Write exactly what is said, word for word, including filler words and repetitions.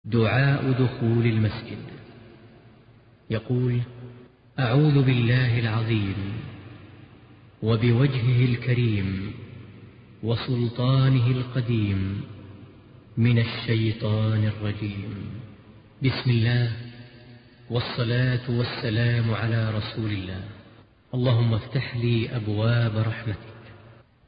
دعاء دخول المسجد. يقول: أعوذ بالله العظيم وبوجهه الكريم وسلطانه القديم من الشيطان الرجيم. بسم الله والصلاة والسلام على رسول الله. اللهم افتح لي أبواب رحمتك